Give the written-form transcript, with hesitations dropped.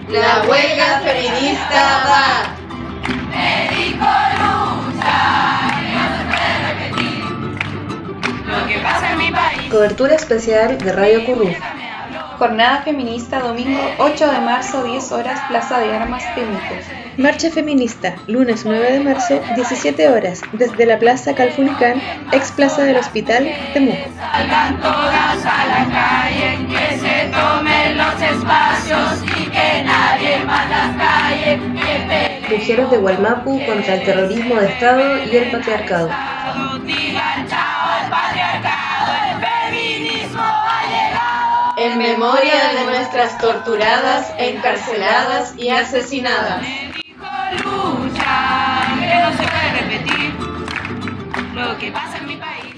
La huelga feminista va. Me dijo lucha, que no se puede repetir lo que pasa en mi país. Cobertura especial de Radio Currú. Jornada feminista domingo 8 de marzo, 10 horas, Plaza de Armas, Temuco. Marcha feminista, lunes 9 de marzo, 17 horas, desde la Plaza Calfulicán, ex Plaza del Hospital, Temuco. Salgan todas a la calle, que se tomen los espacios y que nadie más las calles. Mujeres de Gualmapu contra el terrorismo de Estado y el patriarcado. Digan chao al patriarcado, el feminismo ha llegado. En memoria de nuestras torturadas, encarceladas y asesinadas. Lucha, que no se puede repetir lo que pasa en mi país.